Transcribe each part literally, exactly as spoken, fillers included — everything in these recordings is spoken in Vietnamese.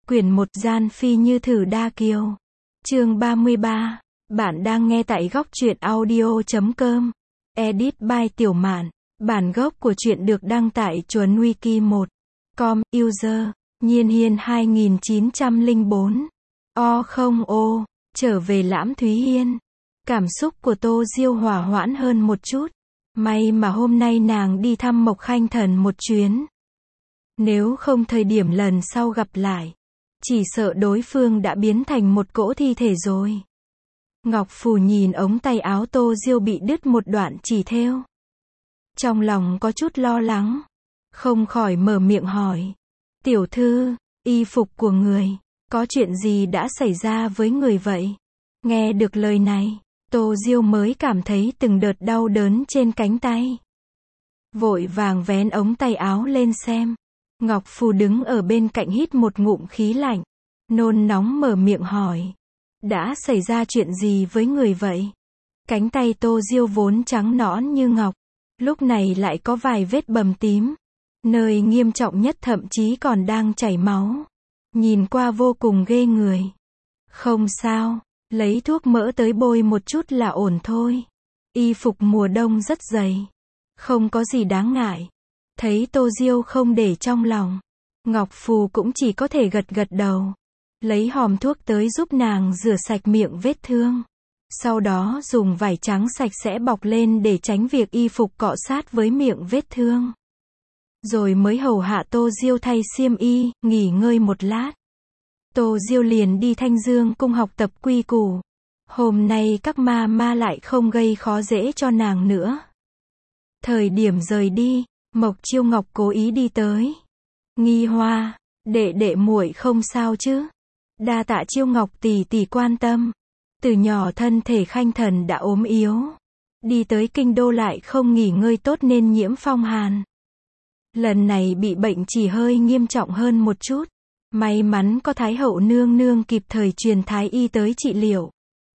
Quyển một Gian Phi Như Thử Đa Kiều. Chương ba mươi ba. Bạn đang nghe tại góc truyện audio chấm com. Edit by Tiểu Mạn. Bản gốc của truyện được đăng tại Chuồn Wiki một chấm com. User Nhiên Hiên hai nghìn chín trăm lẻ bốn. O không ô. Trở về Lãm Thúy Hiên. Cảm xúc của Tô Diêu hòa hoãn hơn một chút. May mà hôm nay nàng đi thăm Mộc Khanh Thần một chuyến. Nếu không thời điểm lần sau gặp lại, chỉ sợ đối phương đã biến thành một cỗ thi thể rồi. Ngọc Phù nhìn ống tay áo Tô Diêu bị đứt một đoạn chỉ thêu. Trong lòng có chút lo lắng, không khỏi mở miệng hỏi. Tiểu thư, y phục của người, có chuyện gì đã xảy ra với người vậy? Nghe được lời này, Tô Diêu mới cảm thấy từng đợt đau đớn trên cánh tay. Vội vàng vén ống tay áo lên xem. Ngọc Phù đứng ở bên cạnh hít một ngụm khí lạnh, nôn nóng mở miệng hỏi. Đã xảy ra chuyện gì với người vậy? Cánh tay Tô Diêu vốn trắng nõn như ngọc, lúc này lại có vài vết bầm tím. Nơi nghiêm trọng nhất thậm chí còn đang chảy máu. Nhìn qua vô cùng ghê người. Không sao, lấy thuốc mỡ tới bôi một chút là ổn thôi. Y phục mùa đông rất dày, không có gì đáng ngại. Thấy Tô Diêu không để trong lòng, Ngọc Phù cũng chỉ có thể gật gật đầu. Lấy hòm thuốc tới giúp nàng rửa sạch miệng vết thương. Sau đó dùng vải trắng sạch sẽ bọc lên để tránh việc y phục cọ sát với miệng vết thương. Rồi mới hầu hạ Tô Diêu thay xiêm y, nghỉ ngơi một lát. Tô Diêu liền đi Thanh Dương cung học tập quy củ. Hôm nay các ma ma lại không gây khó dễ cho nàng nữa. Thời điểm rời đi, Mộc Chiêu Ngọc cố ý đi tới. Nghi Hoa, đệ đệ muội không sao chứ? Đa tạ Chiêu Ngọc tỷ tỷ quan tâm. Từ nhỏ thân thể Khanh Thần đã ốm yếu, đi tới kinh đô lại không nghỉ ngơi tốt nên nhiễm phong hàn. Lần này bị bệnh chỉ hơi nghiêm trọng hơn một chút. May mắn có Thái hậu nương nương kịp thời truyền thái y tới trị liệu.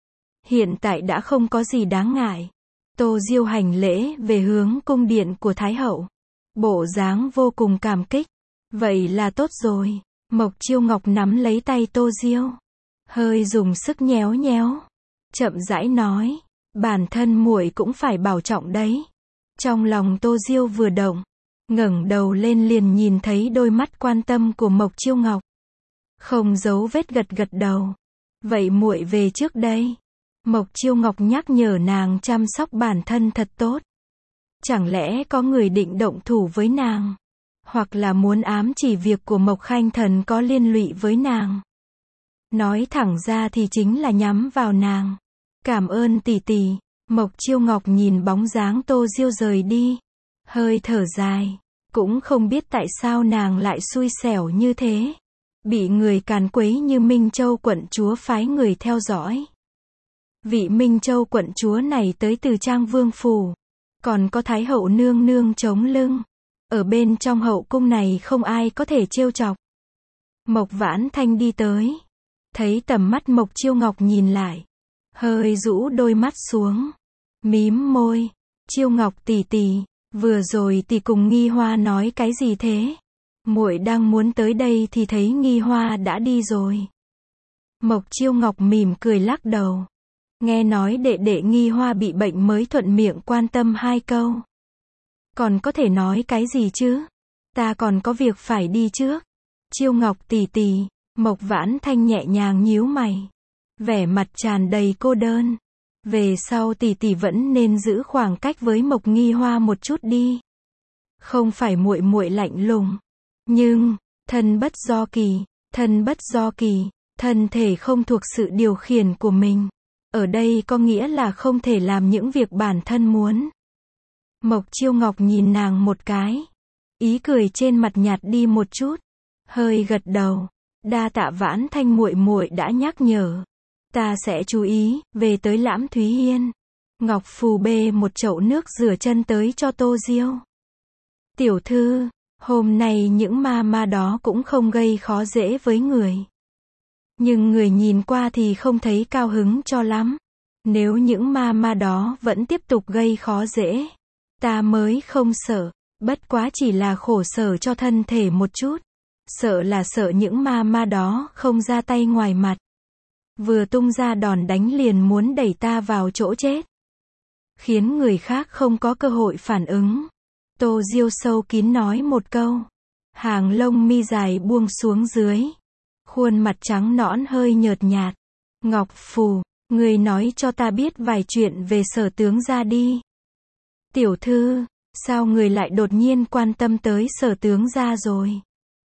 Hiện tại đã không có gì đáng ngại. Tô Diêu hành lễ về hướng cung điện của Thái hậu. Bộ dáng vô cùng cảm kích. Vậy là tốt rồi. Mộc Chiêu Ngọc nắm lấy tay Tô Diêu, hơi dùng sức nhéo nhéo, chậm rãi nói, bản thân muội cũng phải bảo trọng đấy. Trong lòng Tô Diêu vừa động, ngẩng đầu lên liền nhìn thấy đôi mắt quan tâm của Mộc Chiêu Ngọc. Không giấu vết gật gật đầu. Vậy muội về trước đây. Mộc Chiêu Ngọc nhắc nhở nàng chăm sóc bản thân thật tốt. Chẳng lẽ có người định động thủ với nàng? Hoặc là muốn ám chỉ việc của Mộc Khanh Thần có liên lụy với nàng? Nói thẳng ra thì chính là nhắm vào nàng. Cảm ơn tỷ tỷ. Mộc Chiêu Ngọc nhìn bóng dáng Tô Diêu rời đi, hơi thở dài. Cũng không biết tại sao nàng lại xui xẻo như thế. Bị người càn quấy như Minh Châu quận chúa phái người theo dõi. Vị Minh Châu quận chúa này tới từ Trang Vương phủ. Còn có Thái hậu nương nương chống lưng. Ở bên trong hậu cung này không ai có thể trêu chọc. Mộc Vãn Thanh đi tới. Thấy tầm mắt Mộc Chiêu Ngọc nhìn lại, hơi rũ đôi mắt xuống, mím môi. Chiêu Ngọc tỷ tỷ, vừa rồi tỷ cùng Nghi Hoa nói cái gì thế? Muội đang muốn tới đây thì thấy Nghi Hoa đã đi rồi. Mộc Chiêu Ngọc mỉm cười lắc đầu. Nghe nói đệ đệ Nghi Hoa bị bệnh mới thuận miệng quan tâm hai câu. Còn có thể nói cái gì chứ? Ta còn có việc phải đi trước. Chiêu Ngọc tỷ tỷ. Mộc Vãn Thanh nhẹ nhàng nhíu mày, vẻ mặt tràn đầy cô đơn. Về sau tỷ tỷ vẫn nên giữ khoảng cách với Mộc Nghi Hoa một chút đi. Không phải muội muội lạnh lùng, nhưng thân bất do kỳ, thân bất do kỳ, thân thể không thuộc sự điều khiển của mình. Ở đây có nghĩa là không thể làm những việc bản thân muốn. Mộc Chiêu Ngọc nhìn nàng một cái, ý cười trên mặt nhạt đi một chút, hơi gật đầu. Đa tạ Vãn Thanh muội muội đã nhắc nhở. Ta sẽ chú ý. Về tới Lãm Thúy Hiên, Ngọc Phù bê một chậu nước rửa chân tới cho Tô Diêu. Tiểu thư, hôm nay những ma ma đó cũng không gây khó dễ với người. Nhưng người nhìn qua thì không thấy cao hứng cho lắm. Nếu những ma ma đó vẫn tiếp tục gây khó dễ, ta mới không sợ. Bất quá chỉ là khổ sở cho thân thể một chút. Sợ là sợ những ma ma đó không ra tay ngoài mặt. Vừa tung ra đòn đánh liền muốn đẩy ta vào chỗ chết. Khiến người khác không có cơ hội phản ứng. Tô Diêu sâu kín nói một câu. Hàng lông mi dài buông xuống dưới. Khuôn mặt trắng nõn hơi nhợt nhạt. Ngọc Phù, người nói cho ta biết vài chuyện về Sở tướng gia đi. Tiểu thư, sao người lại đột nhiên quan tâm tới Sở tướng gia rồi?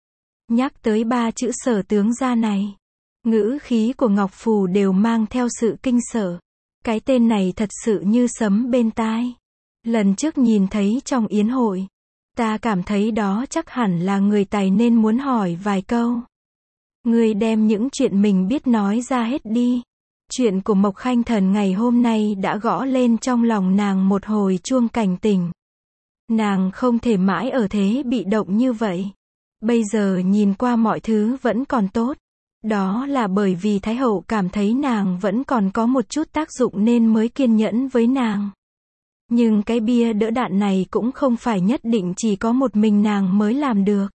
Nhắc tới ba chữ Sở tướng gia này, ngữ khí của Ngọc Phù đều mang theo sự kinh sợ. Cái tên này thật sự như sấm bên tai. Lần trước nhìn thấy trong yến hội, ta cảm thấy đó chắc hẳn là người tài nên muốn hỏi vài câu. Người đem những chuyện mình biết nói ra hết đi. Chuyện của Mộc Khanh Thần ngày hôm nay đã gõ lên trong lòng nàng một hồi chuông cảnh tỉnh. Nàng không thể mãi ở thế bị động như vậy. Bây giờ nhìn qua mọi thứ vẫn còn tốt. Đó là bởi vì Thái Hậu cảm thấy nàng vẫn còn có một chút tác dụng nên mới kiên nhẫn với nàng. Nhưng cái bia đỡ đạn này cũng không phải nhất định chỉ có một mình nàng mới làm được.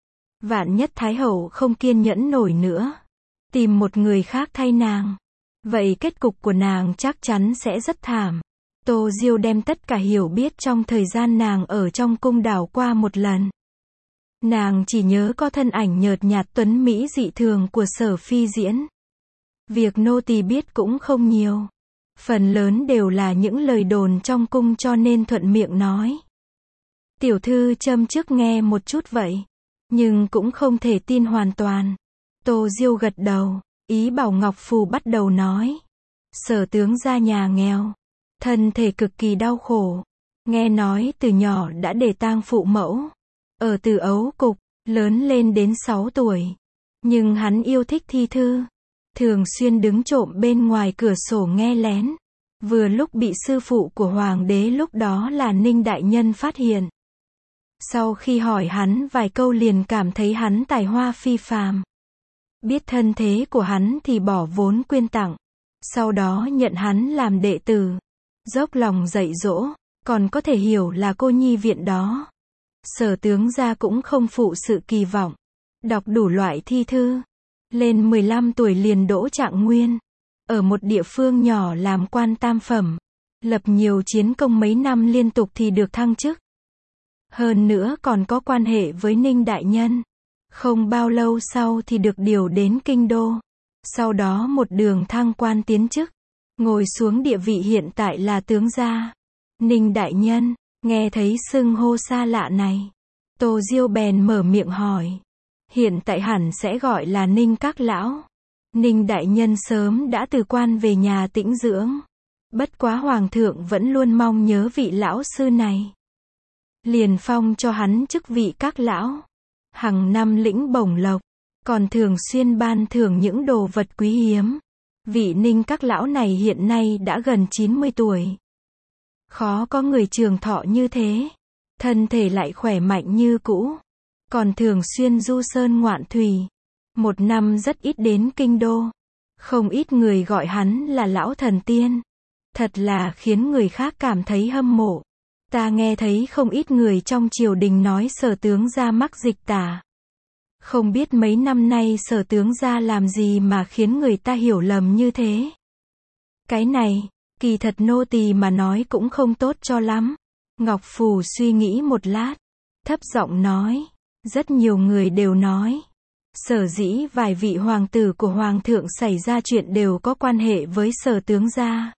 Vạn nhất Thái Hậu không kiên nhẫn nổi nữa, tìm một người khác thay nàng, vậy kết cục của nàng chắc chắn sẽ rất thảm. Tô Diêu đem tất cả hiểu biết trong thời gian nàng ở trong cung đảo qua một lần. Nàng chỉ nhớ có thân ảnh nhợt nhạt tuấn mỹ dị thường của Sở Phi Diễn. Việc nô tỳ biết cũng không nhiều. Phần lớn đều là những lời đồn trong cung cho nên thuận miệng nói. Tiểu thư châm trước nghe một chút vậy, nhưng cũng không thể tin hoàn toàn. Tô Diêu gật đầu, ý bảo Ngọc Phù bắt đầu nói. Sở tướng gia nhà nghèo, thân thể cực kỳ đau khổ. Nghe nói từ nhỏ đã để tang phụ mẫu. Ở Từ Ấu Cục, lớn lên đến sáu tuổi. Nhưng hắn yêu thích thi thư. Thường xuyên đứng trộm bên ngoài cửa sổ nghe lén. Vừa lúc bị sư phụ của hoàng đế lúc đó là Ninh Đại Nhân phát hiện. Sau khi hỏi hắn vài câu liền cảm thấy hắn tài hoa phi phàm. Biết thân thế của hắn thì bỏ vốn quyên tặng. Sau đó nhận hắn làm đệ tử. Dốc lòng dạy dỗ, còn có thể hiểu là cô nhi viện đó. Sở tướng gia cũng không phụ sự kỳ vọng. Đọc đủ loại thi thư. Lên mười lăm tuổi liền đỗ trạng nguyên. Ở một địa phương nhỏ làm quan tam phẩm. Lập nhiều chiến công mấy năm liên tục thì được thăng chức. Hơn nữa còn có quan hệ với Ninh Đại Nhân. Không bao lâu sau thì được điều đến Kinh Đô. Sau đó một đường thăng quan tiến chức. Ngồi xuống địa vị hiện tại là tướng gia. Ninh Đại Nhân, nghe thấy xưng hô xa lạ này. Tô Diêu bèn mở miệng hỏi. Hiện tại hẳn sẽ gọi là Ninh các lão. Ninh Đại Nhân sớm đã từ quan về nhà tĩnh dưỡng. Bất quá Hoàng thượng vẫn luôn mong nhớ vị lão sư này. Liền phong cho hắn chức vị các lão. Hằng năm lĩnh bổng lộc. Còn thường xuyên ban thưởng những đồ vật quý hiếm. Vị Ninh các lão này hiện nay đã gần chín mươi tuổi. Khó có người trường thọ như thế. Thân thể lại khỏe mạnh như cũ. Còn thường xuyên du sơn ngoạn thủy. Một năm rất ít đến Kinh Đô. Không ít người gọi hắn là lão thần tiên. Thật là khiến người khác cảm thấy hâm mộ. Ta nghe thấy không ít người trong triều đình nói Sở tướng gia mắc dịch tả. Không biết mấy năm nay Sở tướng gia làm gì mà khiến người ta hiểu lầm như thế. Cái này, kỳ thật nô tỳ mà nói cũng không tốt cho lắm. Ngọc Phù suy nghĩ một lát. Thấp giọng nói. Rất nhiều người đều nói. Sở dĩ vài vị hoàng tử của Hoàng thượng xảy ra chuyện đều có quan hệ với Sở tướng gia.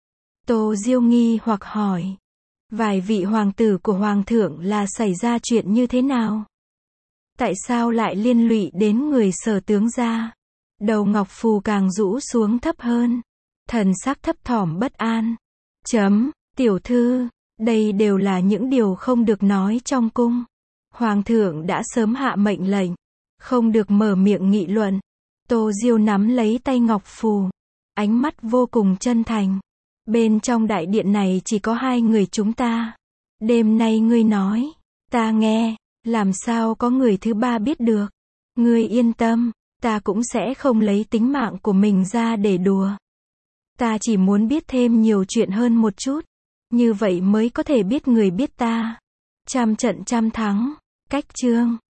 Tô Diêu nghi hoặc hỏi. Vài vị hoàng tử của Hoàng thượng là xảy ra chuyện như thế nào? Tại sao lại liên lụy đến người Sở tướng gia? Đầu Ngọc Phù càng rũ xuống thấp hơn. Thần sắc thấp thỏm bất an. Chấm, tiểu thư, đây đều là những điều không được nói trong cung. Hoàng thượng đã sớm hạ mệnh lệnh. Không được mở miệng nghị luận. Tô Diêu nắm lấy tay Ngọc Phù. Ánh mắt vô cùng chân thành. Bên trong đại điện này chỉ có hai người chúng ta. Đêm nay ngươi nói. Ta nghe. Làm sao có người thứ ba biết được. Ngươi yên tâm. Ta cũng sẽ không lấy tính mạng của mình ra để đùa. Ta chỉ muốn biết thêm nhiều chuyện hơn một chút. Như vậy mới có thể biết người biết ta. Trăm trận trăm thắng. Cách chương.